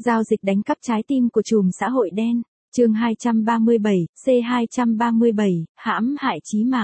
Giao dịch đánh cắp trái tim của trùm xã hội đen. Chương 237, C237, hãm hại chí mạng.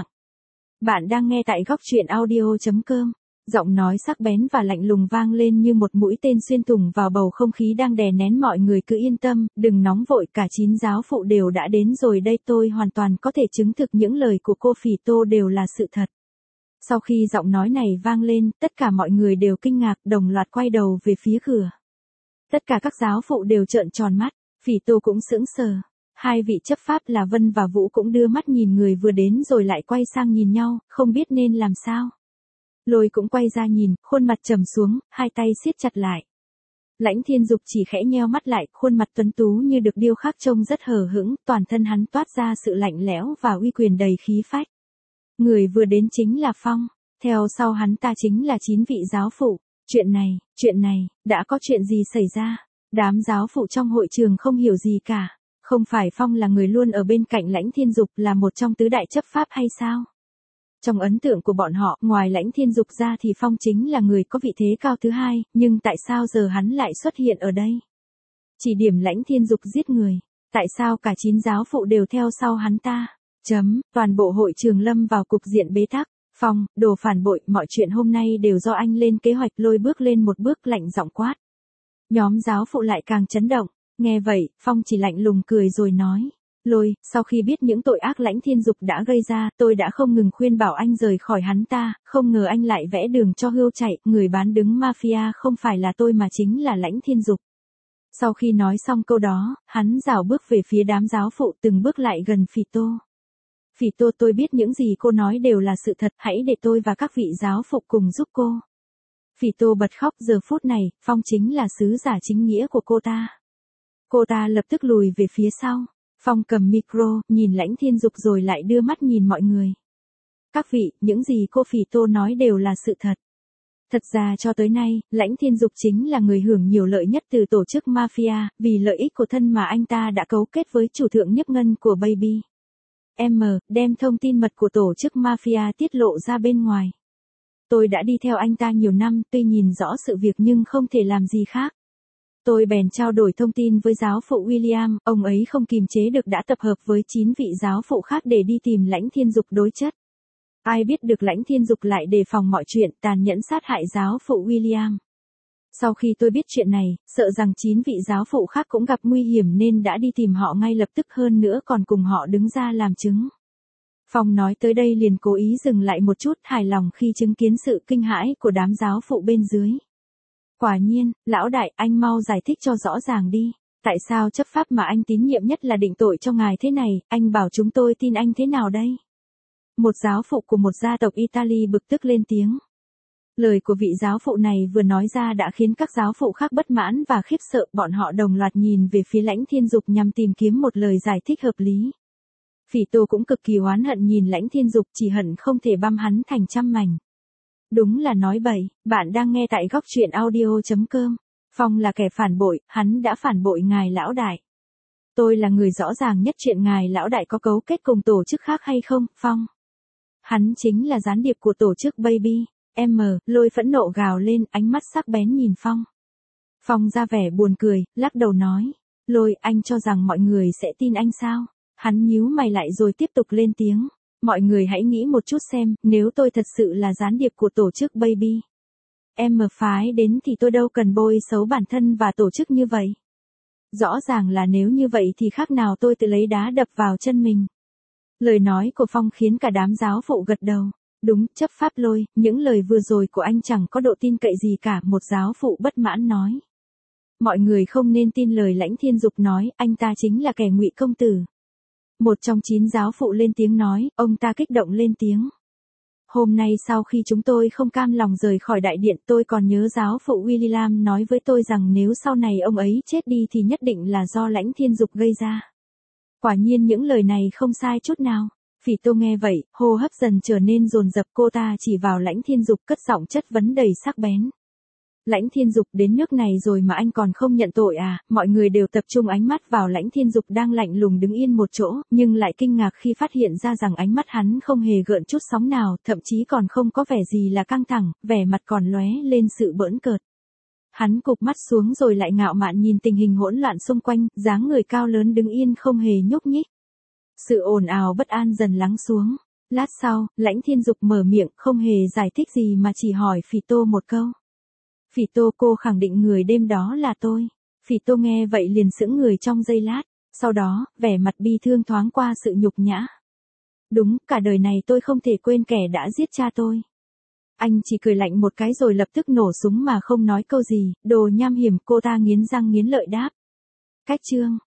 Bạn đang nghe tại góc truyện audio.com. Giọng nói sắc bén và lạnh lùng vang lên như một mũi tên xuyên thủng vào bầu không khí đang đè nén mọi người. Cứ yên tâm, đừng nóng vội, cả 9 giáo phụ đều đã đến rồi đây. Tôi hoàn toàn có thể chứng thực những lời của cô Phỉ Tô đều là sự thật. Sau khi giọng nói này vang lên, tất cả mọi người đều kinh ngạc, đồng loạt quay đầu về phía cửa. Tất cả các giáo phụ đều trợn tròn mắt, Phỉ Tô cũng sững sờ. Hai vị chấp pháp là Vân và Vũ cũng đưa mắt nhìn người vừa đến rồi lại quay sang nhìn nhau, không biết nên làm sao. Lôi cũng quay ra nhìn, khuôn mặt trầm xuống, hai tay siết chặt lại. Lãnh Thiên Dục chỉ khẽ nheo mắt lại, khuôn mặt tuấn tú như được điêu khắc trông rất hờ hững, toàn thân hắn toát ra sự lạnh lẽo và uy quyền đầy khí phách. Người vừa đến chính là Phong, theo sau hắn ta chính là 9 vị giáo phụ. Chuyện này, đã có chuyện gì xảy ra? Đám giáo phụ trong hội trường không hiểu gì cả. Không phải Phong là người luôn ở bên cạnh Lãnh Thiên Dục, là một trong tứ đại chấp pháp hay sao? Trong ấn tượng của bọn họ, ngoài Lãnh Thiên Dục ra thì Phong chính là người có vị thế cao thứ hai, nhưng tại sao giờ hắn lại xuất hiện ở đây? Chỉ điểm Lãnh Thiên Dục giết người, tại sao cả 9 giáo phụ đều theo sau hắn ta? Toàn bộ hội trường lâm vào cục diện bế tắc. Phong, đồ phản bội, mọi chuyện hôm nay đều do anh lên kế hoạch. Lôi bước lên một bước lạnh giọng quát. Nhóm giáo phụ lại càng chấn động. Nghe vậy, Phong chỉ lạnh lùng cười rồi nói. Lôi, sau khi biết những tội ác Lãnh Thiên Dục đã gây ra, tôi đã không ngừng khuyên bảo anh rời khỏi hắn ta, không ngờ anh lại vẽ đường cho hươu chạy. Người bán đứng mafia không phải là tôi mà chính là Lãnh Thiên Dục. Sau khi nói xong câu đó, hắn rảo bước về phía đám giáo phụ, từng bước lại gần Phỉ Tô. Phỉ Tô, tôi biết những gì cô nói đều là sự thật, hãy để tôi và các vị giáo phụ cùng giúp cô. Phỉ Tô bật khóc, giờ phút này, Phong chính là sứ giả chính nghĩa của cô ta. Cô ta lập tức lùi về phía sau. Phong cầm micro, nhìn Lãnh Thiên Dục rồi lại đưa mắt nhìn mọi người. Các vị, những gì cô Phỉ Tô nói đều là sự thật. Thật ra cho tới nay, Lãnh Thiên Dục chính là người hưởng nhiều lợi nhất từ tổ chức mafia, vì lợi ích của thân mà anh ta đã cấu kết với chủ thượng Nhấp Ngân của Baby đem thông tin mật của tổ chức mafia tiết lộ ra bên ngoài. Tôi đã đi theo anh ta nhiều năm, tuy nhìn rõ sự việc nhưng không thể làm gì khác. Tôi bèn trao đổi thông tin với giáo phụ William, ông ấy không kìm chế được đã tập hợp với 9 vị giáo phụ khác để đi tìm Lãnh Thiên Dục đối chất. Ai biết được Lãnh Thiên Dục lại đề phòng mọi chuyện, tàn nhẫn sát hại giáo phụ William. Sau khi tôi biết chuyện này, sợ rằng 9 vị giáo phụ khác cũng gặp nguy hiểm nên đã đi tìm họ ngay lập tức, hơn nữa còn cùng họ đứng ra làm chứng. Phong nói tới đây liền cố ý dừng lại một chút, hài lòng khi chứng kiến sự kinh hãi của đám giáo phụ bên dưới. Quả nhiên, lão đại, anh mau giải thích cho rõ ràng đi. Tại sao chấp pháp mà anh tín nhiệm nhất là định tội cho ngài thế này, anh bảo chúng tôi tin anh thế nào đây? Một giáo phụ của một gia tộc Italy bực tức lên tiếng. Lời của vị giáo phụ này vừa nói ra đã khiến các giáo phụ khác bất mãn và khiếp sợ, bọn họ đồng loạt nhìn về phía Lãnh Thiên Dục nhằm tìm kiếm một lời giải thích hợp lý. Phỉ Tô cũng cực kỳ oán hận nhìn Lãnh Thiên Dục, chỉ hận không thể băm hắn thành trăm mảnh. Đúng là nói bậy, bạn đang nghe tại góc truyện audio.com. Phong là kẻ phản bội, hắn đã phản bội ngài lão đại. Tôi là người rõ ràng nhất chuyện ngài lão đại có cấu kết cùng tổ chức khác hay không, Phong. Hắn chính là gián điệp của tổ chức Baby. Lôi phẫn nộ gào lên, ánh mắt sắc bén nhìn Phong. Phong ra vẻ buồn cười, lắc đầu nói. Lôi, anh cho rằng mọi người sẽ tin anh sao? Hắn nhíu mày lại rồi tiếp tục lên tiếng. Mọi người hãy nghĩ một chút xem, nếu tôi thật sự là gián điệp của tổ chức Baby phái đến thì tôi đâu cần bôi xấu bản thân và tổ chức như vậy. Rõ ràng là nếu như vậy thì khác nào tôi tự lấy đá đập vào chân mình. Lời nói của Phong khiến cả đám giáo phụ gật đầu. Đúng, chấp pháp Lôi, những lời vừa rồi của anh chẳng có độ tin cậy gì cả, một giáo phụ bất mãn nói. Mọi người không nên tin lời Lãnh Thiên Dục nói, anh ta chính là kẻ ngụy công tử. Một trong 9 giáo phụ lên tiếng nói, ông ta kích động lên tiếng. Hôm nay sau khi chúng tôi không cam lòng rời khỏi đại điện, tôi còn nhớ giáo phụ William nói với tôi rằng nếu sau này ông ấy chết đi thì nhất định là do Lãnh Thiên Dục gây ra. Quả nhiên những lời này không sai chút nào. Phỉ Tô nghe vậy, hô hấp dần trở nên dồn dập, cô ta chỉ vào Lãnh Thiên Dục cất giọng chất vấn đầy sắc bén. Lãnh Thiên Dục, đến nước này rồi mà anh còn không nhận tội à? Mọi người đều tập trung ánh mắt vào Lãnh Thiên Dục đang lạnh lùng đứng yên một chỗ, nhưng lại kinh ngạc khi phát hiện ra rằng ánh mắt hắn không hề gợn chút sóng nào, thậm chí còn không có vẻ gì là căng thẳng, vẻ mặt còn lóe lên sự bỡn cợt. Hắn cụp mắt xuống rồi lại ngạo mạn nhìn tình hình hỗn loạn xung quanh, dáng người cao lớn đứng yên không hề nhúc nhích. Sự ồn ào bất an dần lắng xuống. Lát sau, Lãnh Thiên Dục mở miệng, không hề giải thích gì mà chỉ hỏi Phỉ Tô một câu. Phỉ Tô, cô khẳng định người đêm đó là tôi. Phỉ Tô nghe vậy liền sững người trong giây lát, sau đó, vẻ mặt bi thương thoáng qua sự nhục nhã. Đúng, cả đời này tôi không thể quên kẻ đã giết cha tôi. Anh chỉ cười lạnh một cái rồi lập tức nổ súng mà không nói câu gì, đồ nham hiểm, cô ta nghiến răng nghiến lợi đáp. Cách chương